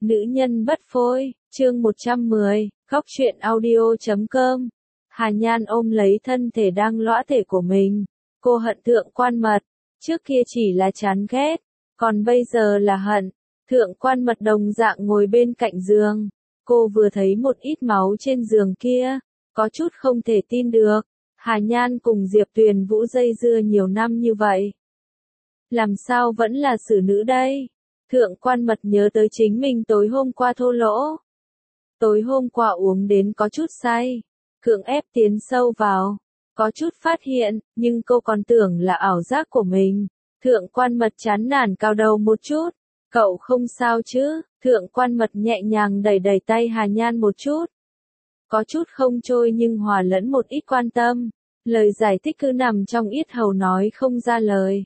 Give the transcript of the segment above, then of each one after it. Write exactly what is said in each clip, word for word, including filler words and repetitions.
Nữ nhân bất phôi, chương một trăm mười, góc truyện audio chấm com. Hà Nhan ôm lấy thân thể đang lõa thể của mình. Cô hận Thượng Quan Mật, trước kia chỉ là chán ghét, còn bây giờ là hận. Thượng Quan Mật đồng dạng ngồi bên cạnh giường. Cô vừa thấy một ít máu trên giường kia, có chút không thể tin được. Hà Nhan cùng Diệp Tuyền Vũ dây dưa nhiều năm như vậy, làm sao vẫn là xử nữ đây? Thượng Quan Mật nhớ tới chính mình tối hôm qua thô lỗ. Tối hôm qua uống đến có chút say, cưỡng ép tiến sâu vào, có chút phát hiện, nhưng cô còn tưởng là ảo giác của mình. Thượng Quan Mật chán nản cào đầu một chút. Cậu không sao chứ? Thượng Quan Mật nhẹ nhàng đẩy đẩy tay Hà Nhan một chút. Có chút không trôi nhưng hòa lẫn một ít quan tâm. Lời giải thích cứ nằm trong yết hầu nói không ra lời.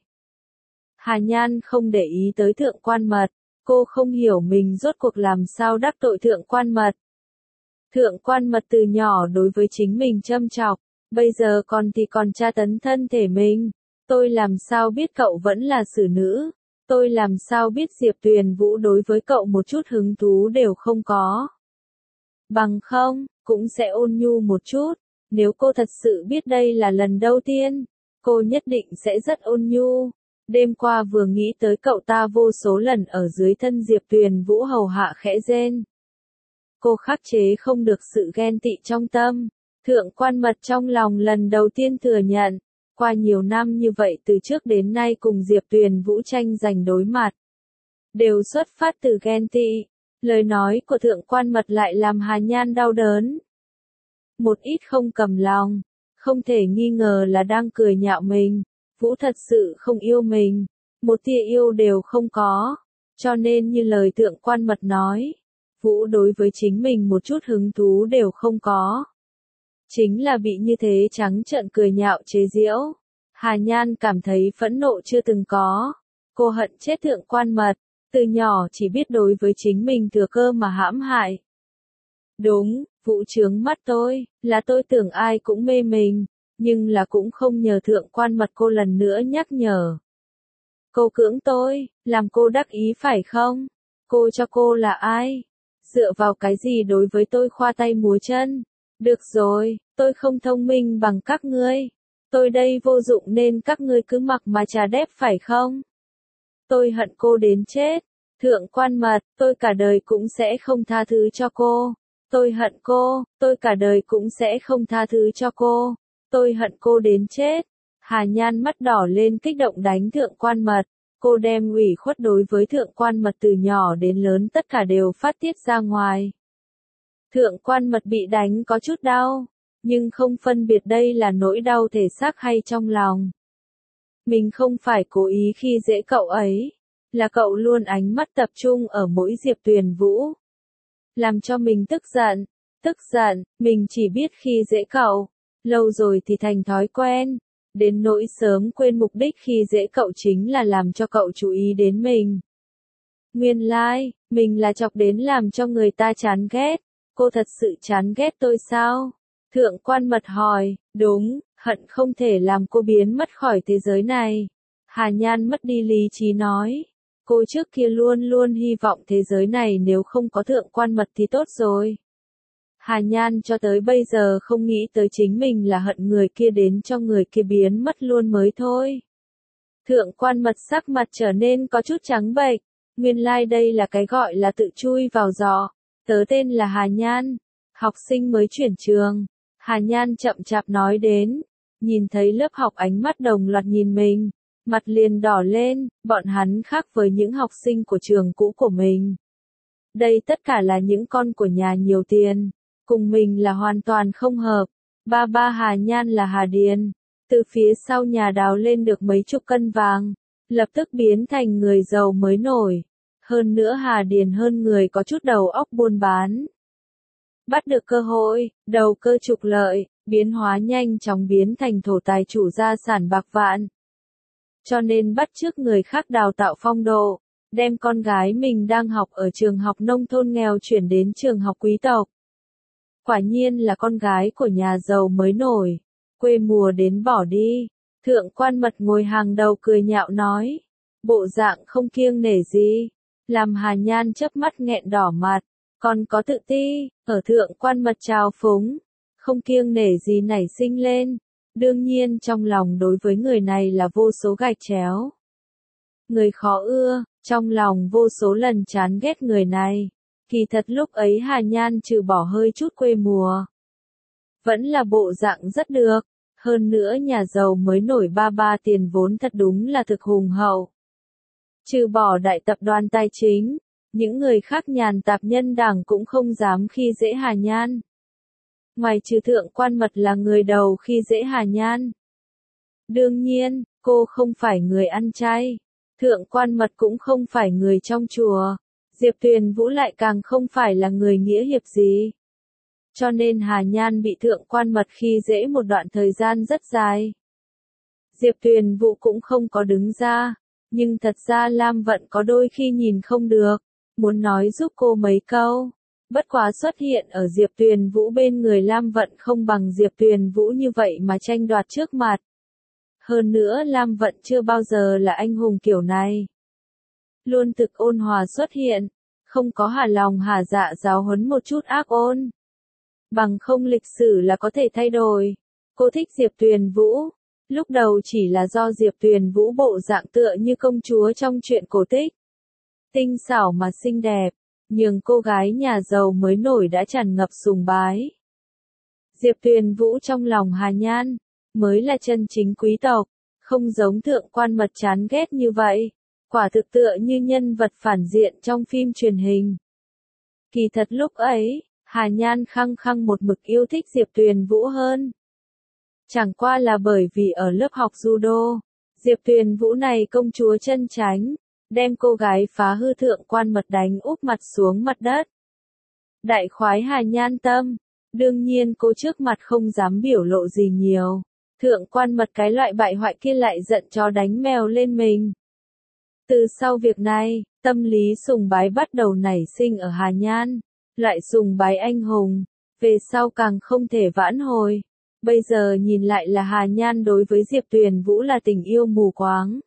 Hà Nhan không để ý tới Thượng Quan Mật, cô không hiểu mình rốt cuộc làm sao đắc tội Thượng Quan Mật. Thượng Quan Mật từ nhỏ đối với chính mình châm chọc, bây giờ còn thì còn tra tấn thân thể mình. Tôi làm sao biết cậu vẫn là xử nữ, tôi làm sao biết Diệp Tuyền Vũ đối với cậu một chút hứng thú đều không có. Bằng không, cũng sẽ ôn nhu một chút, nếu cô thật sự biết đây là lần đầu tiên, cô nhất định sẽ rất ôn nhu. Đêm qua vừa nghĩ tới cậu ta vô số lần ở dưới thân Diệp Tuyền Vũ hầu hạ khẽ rên. Cô khắc chế không được sự ghen tị trong tâm. Thượng Quan Mật trong lòng lần đầu tiên thừa nhận, qua nhiều năm như vậy từ trước đến nay cùng Diệp Tuyền Vũ tranh giành đối mặt, đều xuất phát từ ghen tị. Lời nói của Thượng Quan Mật lại làm Hà Nhan đau đớn. Một ít không cầm lòng, không thể nghi ngờ là đang cười nhạo mình. Vũ thật sự không yêu mình, một tia yêu đều không có, cho nên như lời Thượng Quan Mật nói, Vũ đối với chính mình một chút hứng thú đều không có. Chính là bị như thế trắng trợn cười nhạo chế giễu. Hà Nhan cảm thấy phẫn nộ chưa từng có. Cô hận chết Thượng Quan Mật, từ nhỏ chỉ biết đối với chính mình thừa cơ mà hãm hại. Đúng, Vũ chướng mắt tôi, là tôi tưởng ai cũng mê mình. Nhưng là cũng không nhờ Thượng Quan Mật cô lần nữa nhắc nhở. Cô cưỡng tôi, làm cô đắc ý phải không? Cô cho cô là ai? Dựa vào cái gì đối với tôi khoa tay múa chân? Được rồi, tôi không thông minh bằng các ngươi. Tôi đây vô dụng nên các ngươi cứ mặc mà trà đép phải không? Tôi hận cô đến chết. Thượng Quan Mật, tôi cả đời cũng sẽ không tha thứ cho cô. Tôi hận cô, tôi cả đời cũng sẽ không tha thứ cho cô. Tôi hận cô đến chết. Hà Nhan mắt đỏ lên kích động đánh Thượng Quan Mật. Cô đem ủy khuất đối với Thượng Quan Mật từ nhỏ đến lớn tất cả đều phát tiết ra ngoài. Thượng Quan Mật bị đánh có chút đau, nhưng không phân biệt đây là nỗi đau thể xác hay trong lòng. Mình không phải cố ý khi dễ cậu ấy, là cậu luôn ánh mắt tập trung ở mỗi Diệp Tuyền Vũ. Làm cho mình tức giận, tức giận, mình chỉ biết khi dễ cậu. Lâu rồi thì thành thói quen, đến nỗi sớm quên mục đích khi dễ cậu chính là làm cho cậu chú ý đến mình. Nguyên lai, like, mình là chọc đến làm cho người ta chán ghét. Cô thật sự chán ghét tôi sao? Thượng Quan Mật hỏi. Đúng, hận không thể làm cô biến mất khỏi thế giới này. Hà Nhan mất đi lý trí nói. Cô trước kia luôn luôn hy vọng thế giới này nếu không có Thượng Quan Mật thì tốt rồi. Hà Nhan cho tới bây giờ không nghĩ tới chính mình là hận người kia đến cho người kia biến mất luôn mới thôi. Thượng Quan Mật sắc mặt trở nên có chút trắng bệch. Nguyên lai like đây là cái gọi là tự chui vào giỏ. Tớ tên là Hà Nhan, học sinh mới chuyển trường. Hà Nhan chậm chạp nói đến. Nhìn thấy lớp học ánh mắt đồng loạt nhìn mình, mặt liền đỏ lên. Bọn hắn khác với những học sinh của trường cũ của mình. Đây tất cả là những con của nhà nhiều tiền. Cùng mình là hoàn toàn không hợp. Ba ba Hà Nhan là Hà Điền, từ phía sau nhà đào lên được mấy chục cân vàng, lập tức biến thành người giàu mới nổi. Hơn nữa Hà Điền hơn người có chút đầu óc buôn bán. Bắt được cơ hội, đầu cơ trục lợi, biến hóa nhanh chóng biến thành thổ tài chủ gia sản bạc vạn. Cho nên bắt chước người khác đào tạo phong độ, đem con gái mình đang học ở trường học nông thôn nghèo chuyển đến trường học quý tộc. Quả nhiên là con gái của nhà giàu mới nổi, quê mùa đến bỏ đi. Thượng Quan Mật ngồi hàng đầu cười nhạo nói, bộ dạng không kiêng nể gì. làm Hà Nhan chớp mắt nghẹn đỏ mặt, còn có tự ti, ở thượng quan mật trào phúng, không kiêng nể gì nảy sinh lên, đương nhiên trong lòng đối với người này là vô số gạch chéo. Người khó ưa, trong lòng vô số lần chán ghét người này, kỳ thật lúc ấy Hà Nhan trừ bỏ hơi chút quê mùa. Vẫn là bộ dạng rất được, hơn nữa nhà giàu mới nổi ba ba tiền vốn thật đúng là thực hùng hậu. Trừ bỏ đại tập đoàn tài chính, những người khác nhàn tạp nhân đảng cũng không dám khi dễ Hà Nhan. Ngoài trừ thượng quan mật là người đầu khi dễ Hà Nhan. Đương nhiên, cô không phải người ăn chay. Thượng quan mật cũng không phải người trong chùa. Diệp Tuyền Vũ lại càng không phải là người nghĩa hiệp gì. Cho nên Hà Nhan bị thượng quan mật khi dễ một đoạn thời gian rất dài. Diệp Tuyền Vũ cũng không có đứng ra. Nhưng thật ra Lam Vận có đôi khi nhìn không được. Muốn nói giúp cô mấy câu. Bất quá xuất hiện ở Diệp Tuyền Vũ bên người Lam Vận không bằng Diệp Tuyền Vũ như vậy mà tranh đoạt trước mặt. Hơn nữa Lam Vận chưa bao giờ là anh hùng kiểu này. Luôn thực ôn hòa xuất hiện, không có hà lòng hà dạ giáo huấn một chút ác ôn. Bằng không lịch sử là có thể thay đổi. Cô thích Diệp Tuyền Vũ. Lúc đầu chỉ là do Diệp Tuyền Vũ bộ dạng tựa như công chúa trong truyện cổ tích. Tinh xảo mà xinh đẹp. Nhưng cô gái nhà giàu mới nổi đã tràn ngập sùng bái. Diệp Tuyền Vũ trong lòng Hà Nhan, mới là chân chính quý tộc, không giống thượng quan mật chán ghét như vậy. Quả thực tựa như nhân vật phản diện trong phim truyền hình. Kỳ thật lúc ấy, Hà Nhan khăng khăng một mực yêu thích Diệp Tuyền Vũ hơn. Chẳng qua là bởi vì ở lớp học judo, Diệp Tuyền Vũ này công chúa chân chánh. Đem cô gái phá hư thượng quan mật đánh úp mặt xuống mặt đất. Đại khoái Hà Nhan tâm, đương nhiên cô trước mặt không dám biểu lộ gì nhiều. Thượng quan mật cái loại bại hoại kia lại giận chó đánh mèo lên mình. Từ sau việc này, tâm lý sùng bái bắt đầu nảy sinh ở Hà Nhan. Loại sùng bái anh hùng, về sau càng không thể vãn hồi. Bây giờ nhìn lại là Hà Nhan đối với Diệp Tuyền Vũ là tình yêu mù quáng.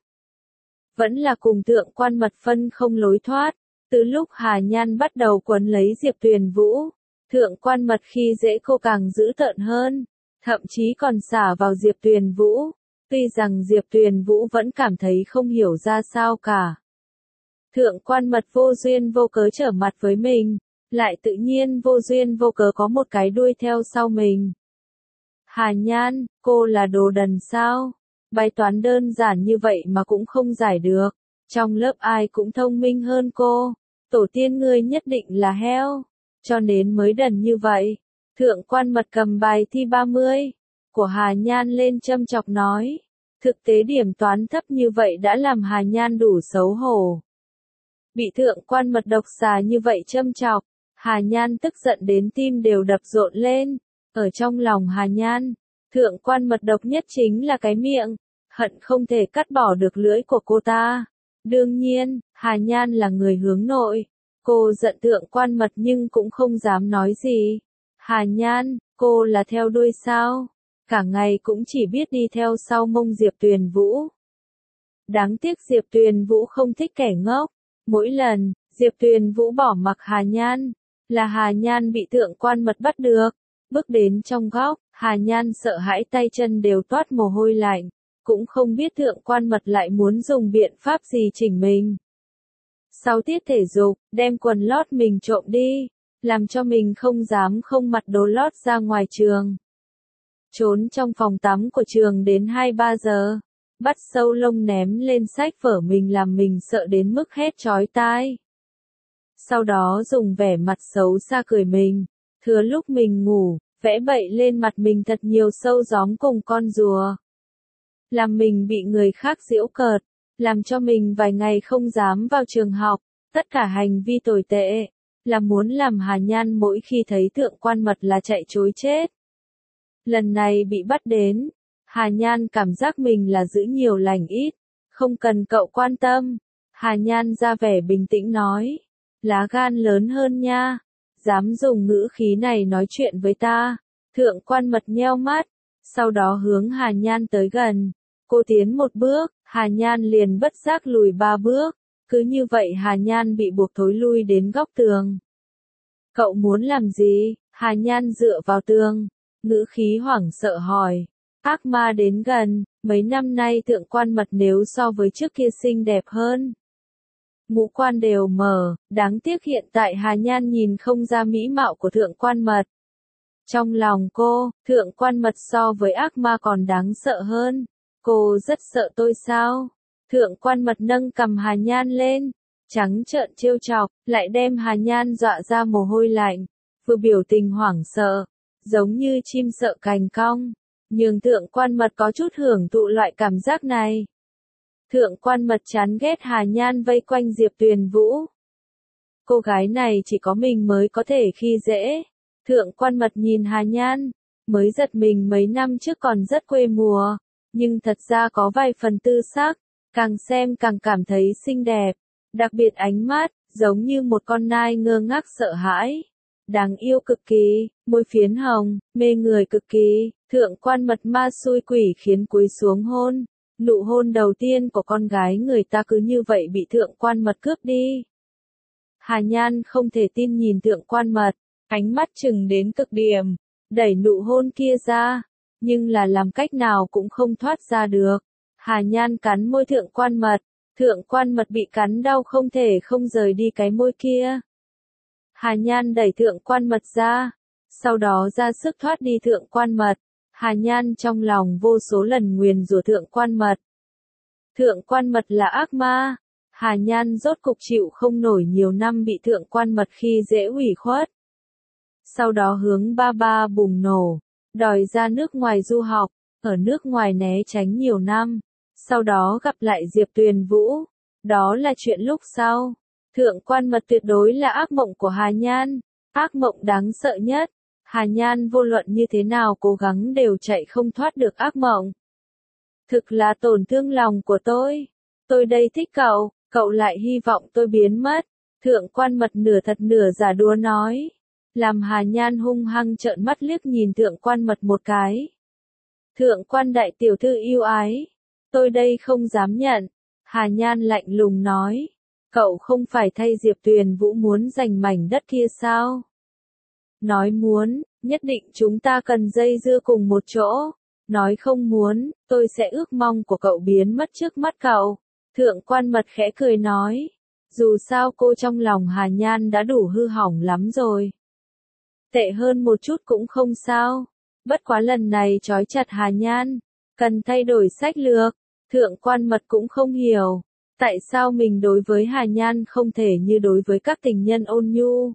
Vẫn là cùng thượng quan mật phân không lối thoát. Từ lúc Hà Nhan bắt đầu quấn lấy Diệp Tuyền Vũ, thượng quan mật khi dễ cô càng dữ tợn hơn, thậm chí còn xả vào Diệp Tuyền Vũ. Tuy rằng Diệp Tuyền Vũ vẫn cảm thấy không hiểu ra sao cả. Thượng quan mật vô duyên vô cớ trở mặt với mình, lại tự nhiên vô duyên vô cớ có một cái đuôi theo sau mình. Hà Nhan, cô là đồ đần sao? Bài toán đơn giản như vậy mà cũng không giải được. Trong lớp ai cũng thông minh hơn cô. Tổ tiên ngươi nhất định là heo. Cho nên mới đần như vậy. Thượng quan mật cầm bài thi ba mươi của Hà Nhan lên châm chọc nói. Thực tế điểm toán thấp như vậy đã làm Hà Nhan đủ xấu hổ. Bị thượng quan mật độc xà như vậy châm chọc. Hà Nhan tức giận đến tim đều đập rộn lên. Ở trong lòng Hà Nhan, thượng quan mật độc nhất chính là cái miệng, hận không thể cắt bỏ được lưỡi của cô ta. Đương nhiên, Hà Nhan là người hướng nội. Cô giận thượng quan mật nhưng cũng không dám nói gì. Hà Nhan, cô là theo đuôi sao? Cả ngày cũng chỉ biết đi theo sau mông Diệp Tuyền Vũ. Đáng tiếc Diệp Tuyền Vũ không thích kẻ ngốc. Mỗi lần, Diệp Tuyền Vũ bỏ mặc Hà Nhan, là Hà Nhan bị thượng quan mật bắt được. Bước đến trong góc, Hà Nhan sợ hãi tay chân đều toát mồ hôi lạnh. Cũng không biết thượng quan mật lại muốn dùng biện pháp gì chỉnh mình. Sau tiết thể dục, đem quần lót mình trộm đi, làm cho mình không dám không mặc đồ lót ra ngoài trường. Trốn trong phòng tắm của trường đến hai ba giờ, bắt sâu lông ném lên sách vở mình làm mình sợ đến mức hét chói tai. Sau đó dùng vẻ mặt xấu xa cười mình, thừa lúc mình ngủ, vẽ bậy lên mặt mình thật nhiều sâu gióm cùng con rùa. Làm mình bị người khác giễu cợt, làm cho mình vài ngày không dám vào trường học, tất cả hành vi tồi tệ, là muốn làm Hà Nhan mỗi khi thấy thượng quan mật là chạy trối chết. Lần này bị bắt đến, Hà Nhan cảm giác mình là giữ nhiều lành ít, không cần cậu quan tâm. Hà Nhan ra vẻ bình tĩnh nói, lá gan lớn hơn nha, dám dùng ngữ khí này nói chuyện với ta. Thượng quan mật nheo mắt, sau đó hướng Hà Nhan tới gần. Cô tiến một bước, Hà Nhan liền bất giác lùi ba bước, Cứ như vậy Hà Nhan bị buộc thối lui đến góc tường. Cậu muốn làm gì? Hà Nhan dựa vào tường, ngữ khí hoảng sợ hỏi. Ác ma đến gần, mấy năm nay Thượng Quan Mật nếu so với trước kia xinh đẹp hơn. Ngũ quan đều mở, đáng tiếc hiện tại Hà Nhan nhìn không ra mỹ mạo của Thượng Quan Mật. Trong lòng cô, Thượng Quan Mật so với ác ma còn đáng sợ hơn. Cô rất sợ tôi sao? Thượng Quan Mật nâng cằm Hà Nhan lên, trắng trợn trêu chọc, lại đem Hà Nhan dọa ra mồ hôi lạnh, vừa biểu tình hoảng sợ, giống như chim sợ cành cong. Nhưng Thượng Quan Mật có chút hưởng thụ loại cảm giác này. Thượng Quan Mật chán ghét Hà Nhan vây quanh Diệp Tuyền Vũ. Cô gái này chỉ có mình mới có thể khi dễ. Thượng Quan Mật nhìn Hà Nhan, mới giật mình mấy năm trước còn rất quê mùa, nhưng thật ra có vài phần tư sắc, càng xem càng cảm thấy xinh đẹp, đặc biệt ánh mắt, giống như một con nai ngơ ngác sợ hãi. Đáng yêu cực kỳ, môi phiến hồng, mê người cực kỳ. Thượng Quan Mật ma xui quỷ khiến cúi xuống hôn. Nụ hôn đầu tiên của con gái người ta cứ như vậy bị Thượng Quan Mật cướp đi. Hà Nhan không thể tin nhìn Thượng Quan Mật, ánh mắt chừng đến cực điểm, đẩy nụ hôn kia ra, nhưng là làm cách nào cũng không thoát ra được. Hà Nhan cắn môi Thượng Quan Mật, Thượng Quan Mật bị cắn đau không thể không rời đi cái môi kia. Hà Nhan đẩy Thượng Quan Mật ra, sau đó ra sức thoát đi Thượng Quan Mật. Hà Nhan trong lòng vô số lần nguyền rủa Thượng Quan Mật. Thượng Quan Mật là ác ma. Hà Nhan rốt cục chịu không nổi nhiều năm bị Thượng Quan Mật khi dễ ủy khuất. Sau đó hướng ba ba bùng nổ, đòi ra nước ngoài du học, ở nước ngoài né tránh nhiều năm. Sau đó gặp lại Diệp Tuyền Vũ. Đó là chuyện lúc sau. Thượng Quan Mật tuyệt đối là ác mộng của Hà Nhan. Ác mộng đáng sợ nhất. Hà Nhan vô luận như thế nào cố gắng đều chạy không thoát được ác mộng. Thực là tổn thương lòng của tôi. Tôi đây thích cậu, cậu lại hy vọng tôi biến mất. Thượng Quan Mật nửa thật nửa giả đùa nói. Làm Hà Nhan hung hăng trợn mắt liếc nhìn Thượng Quan Mật một cái. Thượng Quan đại tiểu thư yêu ái. Tôi đây không dám nhận. Hà Nhan lạnh lùng nói. Cậu không phải thay Diệp Tuyền Vũ muốn giành mảnh đất kia sao? Nói muốn, nhất định chúng ta cần dây dưa cùng một chỗ. Nói không muốn, tôi sẽ ước mong của cậu biến mất trước mắt cậu. Thượng Quan Mật khẽ cười nói. Dù sao cô trong lòng Hà Nhan đã đủ hư hỏng lắm rồi. Tệ hơn một chút cũng không sao. Bất quá lần này trói chặt Hà Nhan. Cần thay đổi sách lược. Thượng Quan Mật cũng không hiểu. Tại sao mình đối với Hà Nhan không thể như đối với các tình nhân ôn nhu.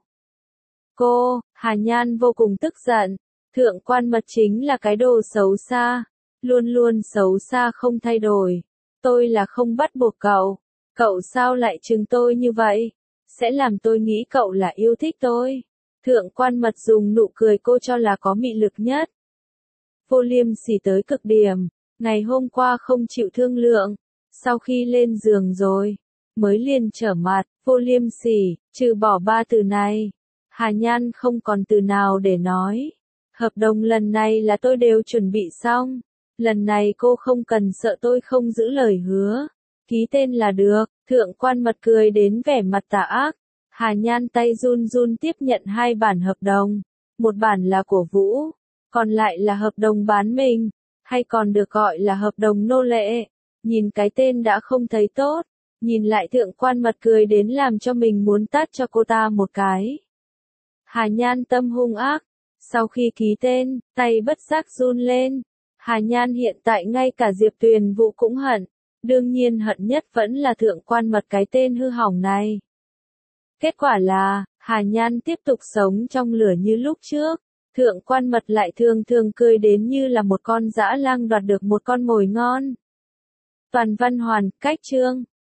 Cô, Hà Nhan vô cùng tức giận. Thượng Quan Mật chính là cái đồ xấu xa. Luôn luôn xấu xa không thay đổi. Tôi là không bắt buộc cậu. Cậu sao lại trừng tôi như vậy? Sẽ làm tôi nghĩ cậu là yêu thích tôi. Thượng Quan Mật dùng nụ cười cô cho là có mị lực nhất. Vô Liêm Sỉ tới cực điểm. Ngày hôm qua không chịu thương lượng. Sau khi lên giường rồi, mới liền trở mặt. Vô Liêm Sỉ, trừ bỏ ba từ này. Hà Nhan không còn từ nào để nói. Hợp đồng lần này là tôi đều chuẩn bị xong. Lần này cô không cần sợ tôi không giữ lời hứa. Ký tên là được. Thượng Quan Mật cười đến vẻ mặt tà ác. Hà Nhan tay run run tiếp nhận hai bản hợp đồng. Một bản là của Vũ, còn lại là hợp đồng bán mình, hay còn được gọi là hợp đồng nô lệ. Nhìn cái tên đã không thấy tốt. Nhìn lại Thượng Quan Mật cười đến làm cho mình muốn tát cho cô ta một cái. Hà Nhan tâm hung ác. Sau khi ký tên, tay bất giác run lên. Hà Nhan hiện tại ngay cả Diệp Tuyền Vũ cũng hận. Đương nhiên hận nhất vẫn là Thượng Quan Mật cái tên hư hỏng này. Kết quả là, Hà Nhan tiếp tục sống trong lửa như lúc trước. Thượng Quan Mật lại thường thường cười đến như là một con dã lang đoạt được một con mồi ngon. Toàn văn hoàn, cách chương.